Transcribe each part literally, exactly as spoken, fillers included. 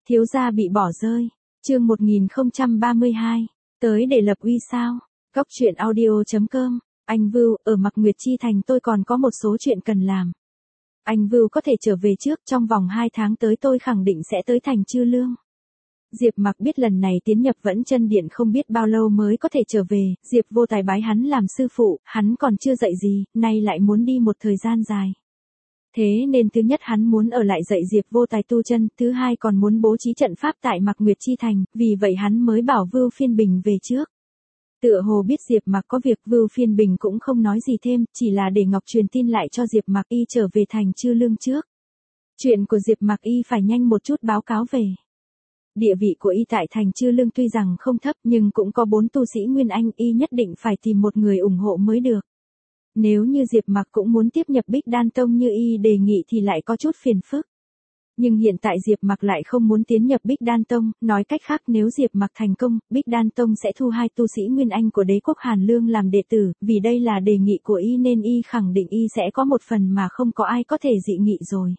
Thiếu gia bị bỏ rơi. Chương một nghìn không trăm ba mươi hai. Tới để lập uy sao? Góc truyện audio chấm com. Anh Vưu, ở Mạc Nguyệt Chi Thành tôi còn có một số chuyện cần làm. Anh Vưu có thể trở về trước, trong vòng hai tháng tới tôi khẳng định sẽ tới thành Chư Lương. Diệp Mặc biết lần này tiến nhập Vẫn Chân Điện không biết bao lâu mới có thể trở về, Diệp Vô Tài bái hắn làm sư phụ, hắn còn chưa dạy gì, nay lại muốn đi một thời gian dài. Thế nên thứ nhất hắn muốn ở lại dạy Diệp Vô Tài tu chân, thứ hai còn muốn bố trí trận pháp tại Mạc Nguyệt Chi Thành, vì vậy hắn mới bảo Vưu Phiên Bình về trước. Tựa hồ biết Diệp Mặc có việc, Vưu Phiên Bình cũng không nói gì thêm, chỉ là để Ngọc truyền tin lại cho Diệp Mặc y trở về thành Chư Lương trước. Chuyện của Diệp Mặc y phải nhanh một chút báo cáo về. Địa vị của y tại thành Chư Lương tuy rằng không thấp nhưng cũng có bốn tu sĩ Nguyên Anh, y nhất định phải tìm một người ủng hộ mới được. Nếu như Diệp Mặc cũng muốn tiếp nhập Bích Đan Tông như y đề nghị thì lại có chút phiền phức. Nhưng hiện tại Diệp Mặc lại không muốn tiến nhập Bích Đan Tông, nói cách khác nếu Diệp Mặc thành công, Bích Đan Tông sẽ thu hai tu sĩ Nguyên Anh của đế quốc Hàn Lương làm đệ tử, vì đây là đề nghị của y nên y khẳng định y sẽ có một phần mà không có ai có thể dị nghị rồi.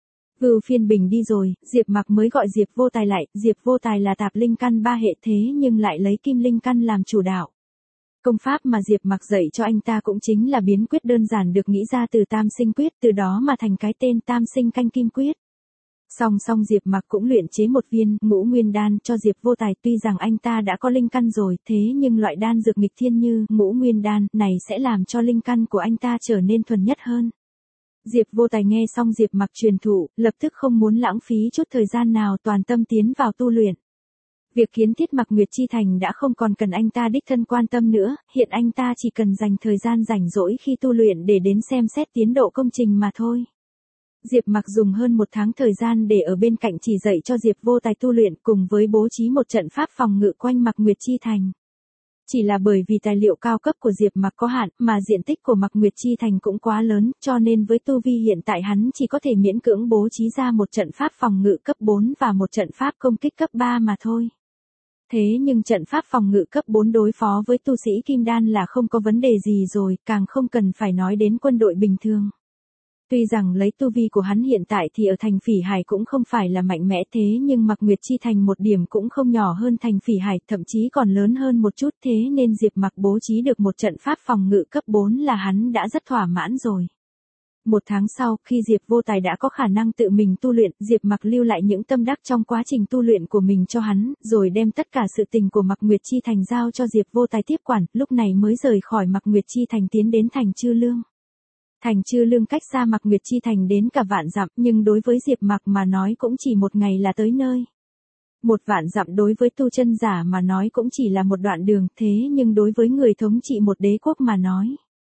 Vưu Phiên Bình đi rồi, Diệp Mặc mới gọi Diệp Vô Tài lại, Diệp Vô Tài là tạp linh căn ba hệ thế nhưng lại lấy kim linh căn làm chủ đạo. Công pháp mà Diệp Mặc dạy cho anh ta cũng chính là biến quyết đơn giản được nghĩ ra từ Tam Sinh Quyết, từ đó mà thành cái tên Tam Sinh Canh Kim Quyết. Song song Diệp Mặc cũng luyện chế một viên Ngũ Nguyên Đan cho Diệp Vô Tài, tuy rằng anh ta đã có linh căn rồi, thế nhưng loại đan dược nghịch thiên như Ngũ Nguyên Đan này sẽ làm cho linh căn của anh ta trở nên thuần nhất hơn. Diệp Vô Tài nghe xong Diệp Mặc truyền thụ, lập tức không muốn lãng phí chút thời gian nào, toàn tâm tiến vào tu luyện. Việc kiến thiết Mạc Nguyệt Chi Thành đã không còn cần anh ta đích thân quan tâm nữa, hiện anh ta chỉ cần dành thời gian rảnh rỗi khi tu luyện để đến xem xét tiến độ công trình mà thôi. Diệp Mặc dùng hơn một tháng thời gian để ở bên cạnh chỉ dạy cho Diệp Vô Tài tu luyện cùng với bố trí một trận pháp phòng ngự quanh Mạc Nguyệt Chi Thành. Chỉ là bởi vì tài liệu cao cấp của Diệp Mặc có hạn, mà diện tích của Mạc Nguyệt Chi Thành cũng quá lớn, cho nên với tu vi hiện tại hắn chỉ có thể miễn cưỡng bố trí ra một trận pháp phòng ngự cấp bốn và một trận pháp công kích cấp ba mà thôi. Thế nhưng trận pháp phòng ngự cấp bốn đối phó với tu sĩ Kim Đan là không có vấn đề gì rồi, càng không cần phải nói đến quân đội bình thường. Tuy rằng lấy tu vi của hắn hiện tại thì ở thành Phỉ Hải cũng không phải là mạnh mẽ, thế nhưng Mạc Nguyệt Chi Thành một điểm cũng không nhỏ hơn thành Phỉ Hải, thậm chí còn lớn hơn một chút, thế nên Diệp Mặc bố trí được một trận pháp phòng ngự cấp bốn là hắn đã rất thỏa mãn rồi. Một tháng sau, khi Diệp Vô Tài đã có khả năng tự mình tu luyện, Diệp Mặc lưu lại những tâm đắc trong quá trình tu luyện của mình cho hắn, rồi đem tất cả sự tình của Mạc Nguyệt Chi Thành giao cho Diệp Vô Tài tiếp quản, lúc này mới rời khỏi Mạc Nguyệt Chi Thành tiến đến thành Chư Lương. Thành Chư Lương cách xa Mạc Nguyệt Chi Thành đến cả vạn dặm, nhưng đối với Diệp Mặc mà nói cũng chỉ một ngày là tới nơi. Một vạn dặm đối với tu chân giả mà nói cũng chỉ là một đoạn đường, thế nhưng đối với người thống trị một đế quốc mà nói.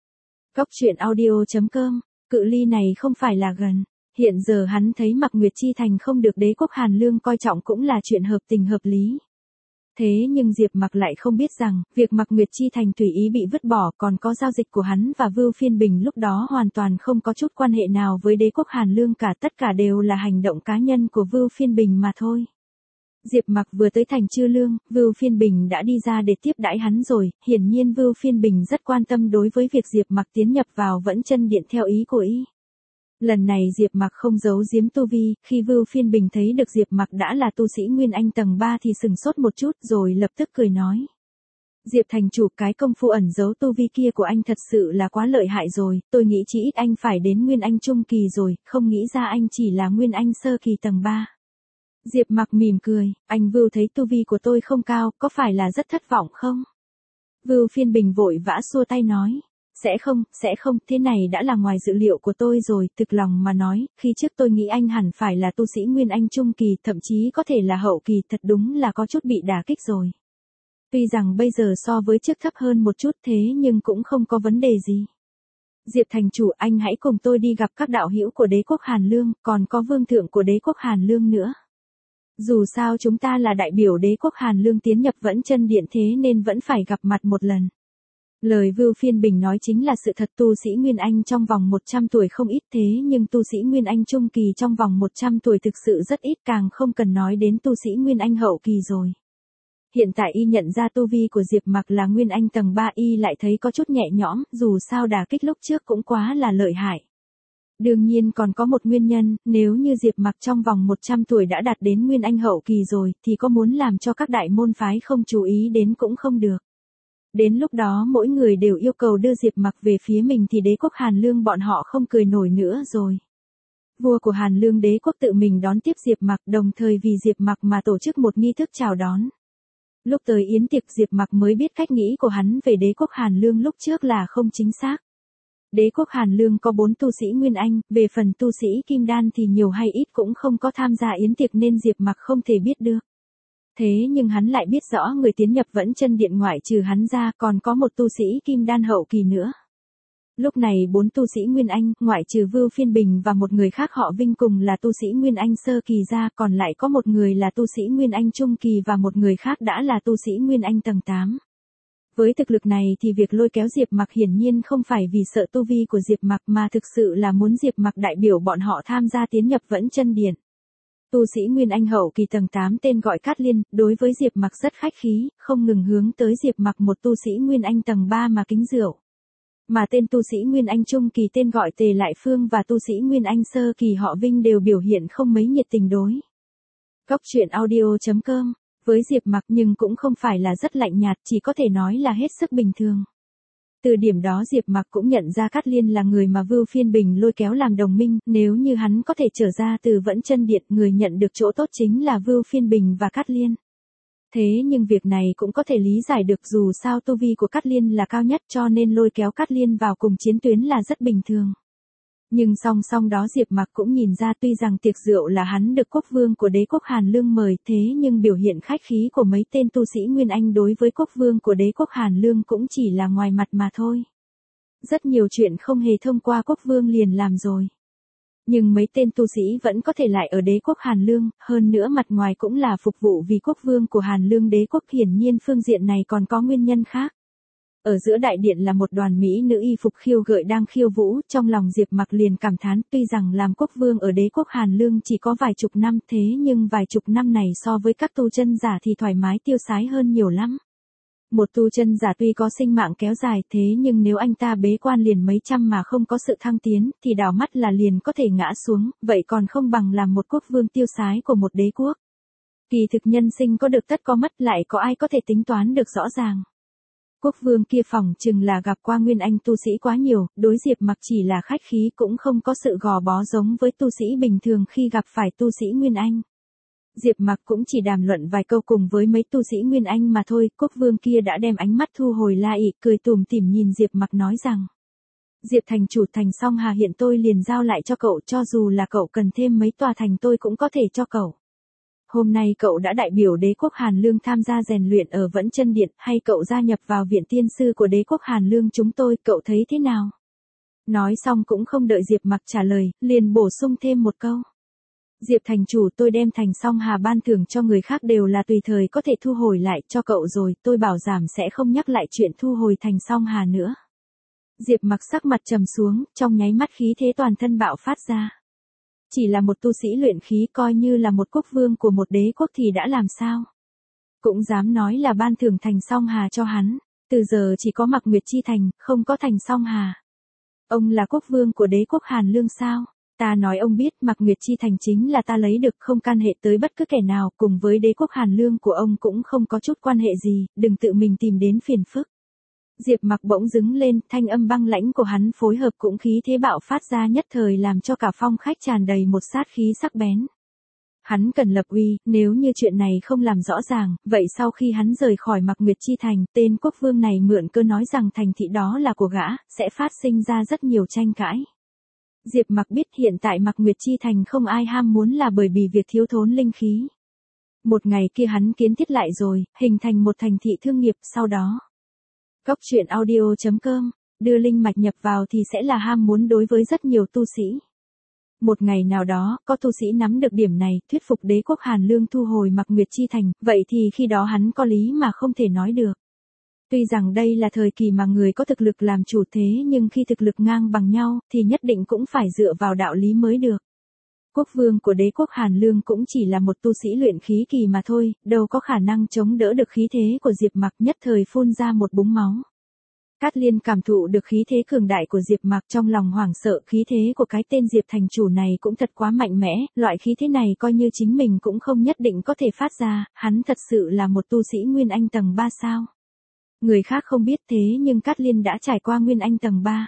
Góc truyện audio chấm com, cự ly này không phải là gần. Hiện giờ hắn thấy Mạc Nguyệt Chi Thành không được đế quốc Hàn Lương coi trọng cũng là chuyện hợp tình hợp lý. Thế nhưng Diệp Mặc lại không biết rằng, việc Mạc Nguyệt Chi Thành tùy ý bị vứt bỏ còn có giao dịch của hắn và Vưu Phiên Bình lúc đó hoàn toàn không có chút quan hệ nào với đế quốc Hàn Lương cả, tất cả đều là hành động cá nhân của Vưu Phiên Bình mà thôi. Diệp Mặc vừa tới thành Chư Lương, Vưu Phiên Bình đã đi ra để tiếp đãi hắn rồi, hiển nhiên Vưu Phiên Bình rất quan tâm đối với việc Diệp Mặc tiến nhập vào Vẫn Chân Điện theo ý của y. Lần này Diệp Mặc không giấu giếm tu vi, khi Vưu Phiên Bình thấy được Diệp Mặc đã là tu sĩ Nguyên Anh tầng ba thì sừng sốt một chút rồi lập tức cười nói. Diệp thành chủ, cái công phu ẩn giấu tu vi kia của anh thật sự là quá lợi hại rồi, tôi nghĩ chỉ ít anh phải đến Nguyên Anh trung kỳ rồi, không nghĩ ra anh chỉ là Nguyên Anh sơ kỳ tầng ba. Diệp Mặc mỉm cười, anh Vưu thấy tu vi của tôi không cao, có phải là rất thất vọng không? Vưu Phiên Bình vội vã xua tay nói. Sẽ không, sẽ không, thế này đã là ngoài dự liệu của tôi rồi, thực lòng mà nói, khi trước tôi nghĩ anh hẳn phải là tu sĩ Nguyên Anh trung kỳ, thậm chí có thể là hậu kỳ, thật đúng là có chút bị đả kích rồi. Tuy rằng bây giờ so với trước thấp hơn một chút thế nhưng cũng không có vấn đề gì. Diệp thành chủ, anh hãy cùng tôi đi gặp các đạo hữu của đế quốc Hàn Lương, còn có vương thượng của đế quốc Hàn Lương nữa. Dù sao chúng ta là đại biểu đế quốc Hàn Lương tiến nhập Vẫn Chân Điện thế nên vẫn phải gặp mặt một lần. Lời Vưu Phiên Bình nói chính là sự thật, tu sĩ Nguyên Anh trong vòng một trăm tuổi không ít, thế nhưng tu sĩ Nguyên Anh trung kỳ trong vòng một trăm tuổi thực sự rất ít, càng không cần nói đến tu sĩ Nguyên Anh hậu kỳ rồi. Hiện tại y nhận ra tu vi của Diệp Mặc là Nguyên Anh tầng ba, y lại thấy có chút nhẹ nhõm, dù sao đả kích lúc trước cũng quá là lợi hại. Đương nhiên còn có một nguyên nhân, nếu như Diệp Mặc trong vòng một trăm tuổi đã đạt đến Nguyên Anh hậu kỳ rồi, thì có muốn làm cho các đại môn phái không chú ý đến cũng không được. Đến lúc đó mỗi người đều yêu cầu đưa Diệp Mặc về phía mình thì đế quốc Hàn Lương bọn họ không cười nổi nữa rồi. Vua của Hàn Lương đế quốc tự mình đón tiếp Diệp Mặc, đồng thời vì Diệp Mặc mà tổ chức một nghi thức chào đón. Lúc tới yến tiệc Diệp Mặc mới biết cách nghĩ của hắn về đế quốc Hàn Lương lúc trước là không chính xác. Đế quốc Hàn Lương có bốn tu sĩ Nguyên Anh, về phần tu sĩ Kim Đan thì nhiều hay ít cũng không có tham gia yến tiệc nên Diệp Mặc không thể biết được. Thế nhưng hắn lại biết rõ người tiến nhập Vẫn Chân Điện ngoại trừ hắn ra còn có một tu sĩ Kim Đan hậu kỳ nữa. Lúc này bốn tu sĩ Nguyên Anh, ngoại trừ Vưu Phiên Bình và một người khác họ Vinh cùng là tu sĩ Nguyên Anh sơ kỳ ra, còn lại có một người là tu sĩ Nguyên Anh trung kỳ và một người khác đã là tu sĩ Nguyên Anh tầng tám. Với thực lực này thì việc lôi kéo Diệp Mặc hiển nhiên không phải vì sợ tu vi của Diệp Mặc mà thực sự là muốn Diệp Mặc đại biểu bọn họ tham gia tiến nhập Vẫn Chân Điện. Tu sĩ Nguyên Anh hậu kỳ tầng tám tên gọi Cát Liên, đối với Diệp Mặc rất khách khí, không ngừng hướng tới Diệp Mặc một tu sĩ Nguyên Anh tầng ba mà kính rượu. Mà tên tu sĩ Nguyên Anh trung kỳ tên gọi Tề Lại Phương và tu sĩ Nguyên Anh sơ kỳ họ Vinh đều biểu hiện không mấy nhiệt tình đối. Cốc truyện audio chấm com với Diệp Mặc nhưng cũng không phải là rất lạnh nhạt, chỉ có thể nói là hết sức bình thường. Từ điểm đó Diệp Mặc cũng nhận ra Cát Liên là người mà Vưu Phiên Bình lôi kéo làm đồng minh, nếu như hắn có thể trở ra từ Vẫn Chân Điện, người nhận được chỗ tốt chính là Vưu Phiên Bình và Cát Liên. Thế nhưng việc này cũng có thể lý giải được, dù sao tu vi của Cát Liên là cao nhất cho nên lôi kéo Cát Liên vào cùng chiến tuyến là rất bình thường. Nhưng song song đó Diệp Mặc cũng nhìn ra tuy rằng tiệc rượu là hắn được quốc vương của đế quốc Hàn Lương mời, thế nhưng biểu hiện khách khí của mấy tên tu sĩ Nguyên Anh đối với quốc vương của đế quốc Hàn Lương cũng chỉ là ngoài mặt mà thôi. Rất nhiều chuyện không hề thông qua quốc vương liền làm rồi. Nhưng mấy tên tu sĩ vẫn có thể lại ở đế quốc Hàn Lương, hơn nữa mặt ngoài cũng là phục vụ vì quốc vương của Hàn Lương đế quốc, hiển nhiên phương diện này còn có nguyên nhân khác. Ở giữa đại điện là một đoàn mỹ nữ y phục khiêu gợi đang khiêu vũ, trong lòng Diệp Mặc liền cảm thán, tuy rằng làm quốc vương ở đế quốc Hàn Lương chỉ có vài chục năm, thế nhưng vài chục năm này so với các tu chân giả thì thoải mái tiêu sái hơn nhiều lắm. Một tu chân giả tuy có sinh mạng kéo dài, thế nhưng nếu anh ta bế quan liền mấy trăm mà không có sự thăng tiến, thì đảo mắt là liền có thể ngã xuống, vậy còn không bằng làm một quốc vương tiêu sái của một đế quốc. Kỳ thực nhân sinh có được tất có mất, lại có ai có thể tính toán được rõ ràng. Quốc vương kia phỏng chừng là gặp qua Nguyên Anh tu sĩ quá nhiều, đối Diệp Mặc chỉ là khách khí cũng không có sự gò bó giống với tu sĩ bình thường khi gặp phải tu sĩ Nguyên Anh. Diệp Mặc cũng chỉ đàm luận vài câu cùng với mấy tu sĩ Nguyên Anh mà thôi, quốc vương kia đã đem ánh mắt thu hồi lại, cười tủm tỉm nhìn Diệp Mặc nói rằng: Diệp thành chủ, thành Song Hà hiện tôi liền giao lại cho cậu, cho dù là cậu cần thêm mấy tòa thành tôi cũng có thể cho cậu. Hôm nay cậu đã đại biểu đế quốc Hàn Lương tham gia rèn luyện ở Vẫn Chân Điện, hay cậu gia nhập vào viện tiên sư của đế quốc Hàn Lương chúng tôi, cậu thấy thế nào? Nói xong cũng không đợi Diệp Mặc trả lời, liền bổ sung thêm một câu. Diệp thành chủ, tôi đem thành Song Hà ban thưởng cho người khác đều là tùy thời có thể thu hồi lại, cho cậu rồi, tôi bảo đảm sẽ không nhắc lại chuyện thu hồi thành Song Hà nữa. Diệp Mặc sắc mặt trầm xuống, trong nháy mắt khí thế toàn thân bạo phát ra. Chỉ là một tu sĩ luyện khí, coi như là một quốc vương của một đế quốc thì đã làm sao? Cũng dám nói là ban thưởng thành Song Hà cho hắn, từ giờ chỉ có Mạc Nguyệt Chi Thành, không có thành Song Hà. Ông là quốc vương của đế quốc Hàn Lương sao? Ta nói ông biết, Mạc Nguyệt Chi Thành chính là ta lấy được, không can hệ tới bất cứ kẻ nào, cùng với đế quốc Hàn Lương của ông cũng không có chút quan hệ gì, đừng tự mình tìm đến phiền phức. Diệp Mặc bỗng dứng lên, thanh âm băng lãnh của hắn phối hợp cũng khí thế bạo phát ra, nhất thời làm cho cả phong khách tràn đầy một sát khí sắc bén. Hắn cần lập uy, nếu như chuyện này không làm rõ ràng, vậy sau khi hắn rời khỏi Mạc Nguyệt Chi Thành, tên quốc vương này mượn cơ nói rằng thành thị đó là của gã, sẽ phát sinh ra rất nhiều tranh cãi. Diệp Mặc biết hiện tại Mạc Nguyệt Chi Thành không ai ham muốn là bởi vì việc thiếu thốn linh khí. Một ngày kia hắn kiến thiết lại rồi, hình thành một thành thị thương nghiệp, sau đó Cốc truyện audio chấm com, đưa linh mạch nhập vào thì sẽ là ham muốn đối với rất nhiều tu sĩ. Một ngày nào đó, có tu sĩ nắm được điểm này, thuyết phục đế quốc Hàn Lương thu hồi Mạc Nguyệt Chi Thành, vậy thì khi đó hắn có lý mà không thể nói được. Tuy rằng đây là thời kỳ mà người có thực lực làm chủ, thế nhưng khi thực lực ngang bằng nhau, thì nhất định cũng phải dựa vào đạo lý mới được. Quốc vương của đế quốc Hàn Lương cũng chỉ là một tu sĩ luyện khí kỳ mà thôi, đâu có khả năng chống đỡ được khí thế của Diệp Mặc, nhất thời phun ra một búng máu. Cát Liên cảm thụ được khí thế cường đại của Diệp Mặc, trong lòng hoảng sợ, khí thế của cái tên Diệp thành chủ này cũng thật quá mạnh mẽ, loại khí thế này coi như chính mình cũng không nhất định có thể phát ra, hắn thật sự là một tu sĩ Nguyên Anh tầng ba sao. Người khác không biết thế nhưng Cát Liên đã trải qua Nguyên Anh tầng ba.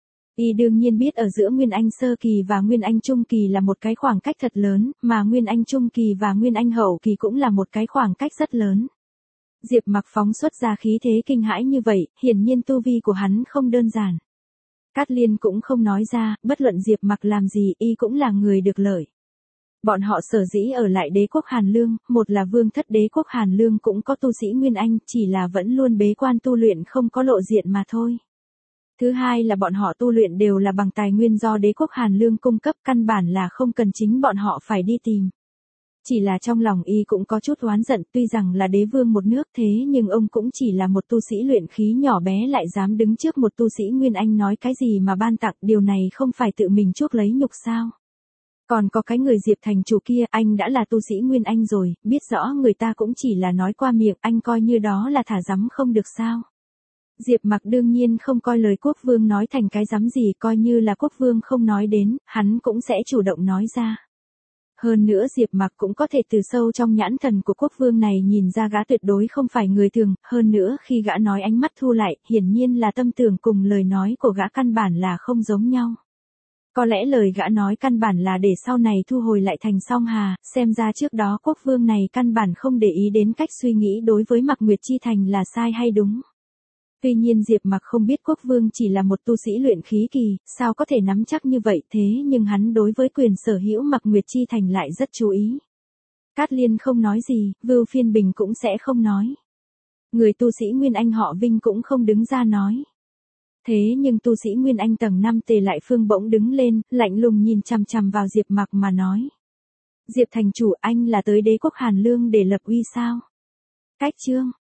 Y đương nhiên biết ở giữa Nguyên Anh sơ kỳ và Nguyên Anh trung kỳ là một cái khoảng cách thật lớn, mà Nguyên Anh trung kỳ và Nguyên Anh hậu kỳ cũng là một cái khoảng cách rất lớn. Diệp Mặc phóng xuất ra khí thế kinh hãi như vậy, hiển nhiên tu vi của hắn không đơn giản. Cát Liên cũng không nói ra, bất luận Diệp Mặc làm gì, y cũng là người được lợi. Bọn họ sở dĩ ở lại đế quốc Hàn Lương, một là vương thất đế quốc Hàn Lương cũng có tu sĩ Nguyên Anh, chỉ là vẫn luôn bế quan tu luyện không có lộ diện mà thôi. Thứ hai là bọn họ tu luyện đều là bằng tài nguyên do đế quốc Hàn Lương cung cấp, căn bản là không cần chính bọn họ phải đi tìm. Chỉ là trong lòng y cũng có chút oán giận, tuy rằng là đế vương một nước thế nhưng ông cũng chỉ là một tu sĩ luyện khí nhỏ bé lại dám đứng trước một tu sĩ Nguyên Anh nói cái gì mà ban tặng, điều này không phải tự mình chuốc lấy nhục sao. Còn có cái người Diệp thành chủ kia, anh đã là tu sĩ Nguyên Anh rồi, biết rõ người ta cũng chỉ là nói qua miệng, anh coi như đó là thả rắm không được sao. Diệp Mặc đương nhiên không coi lời quốc vương nói thành cái rắm gì, coi như là quốc vương không nói đến, hắn cũng sẽ chủ động nói ra. Hơn nữa Diệp Mặc cũng có thể từ sâu trong nhãn thần của quốc vương này nhìn ra gã tuyệt đối không phải người thường, hơn nữa khi gã nói ánh mắt thu lại, hiển nhiên là tâm tưởng cùng lời nói của gã căn bản là không giống nhau. Có lẽ lời gã nói căn bản là để sau này thu hồi lại thành song hà, xem ra trước đó quốc vương này căn bản không để ý đến cách suy nghĩ đối với Mạc Nguyệt Chi Thành là sai hay đúng. Tuy nhiên Diệp Mặc không biết quốc vương chỉ là một tu sĩ luyện khí kỳ, sao có thể nắm chắc như vậy, thế nhưng hắn đối với quyền sở hữu Mạc Nguyệt Chi Thành lại rất chú ý. Cát Liên không nói gì, Vưu Phiên Bình cũng sẽ không nói. Người tu sĩ Nguyên Anh họ Vinh cũng không đứng ra nói. Thế nhưng tu sĩ Nguyên Anh tầng năm Tề Lại Phương bỗng đứng lên, lạnh lùng nhìn chằm chằm vào Diệp Mặc mà nói. Diệp thành chủ, anh là tới đế quốc Hàn Lương để lập uy sao? Cách chương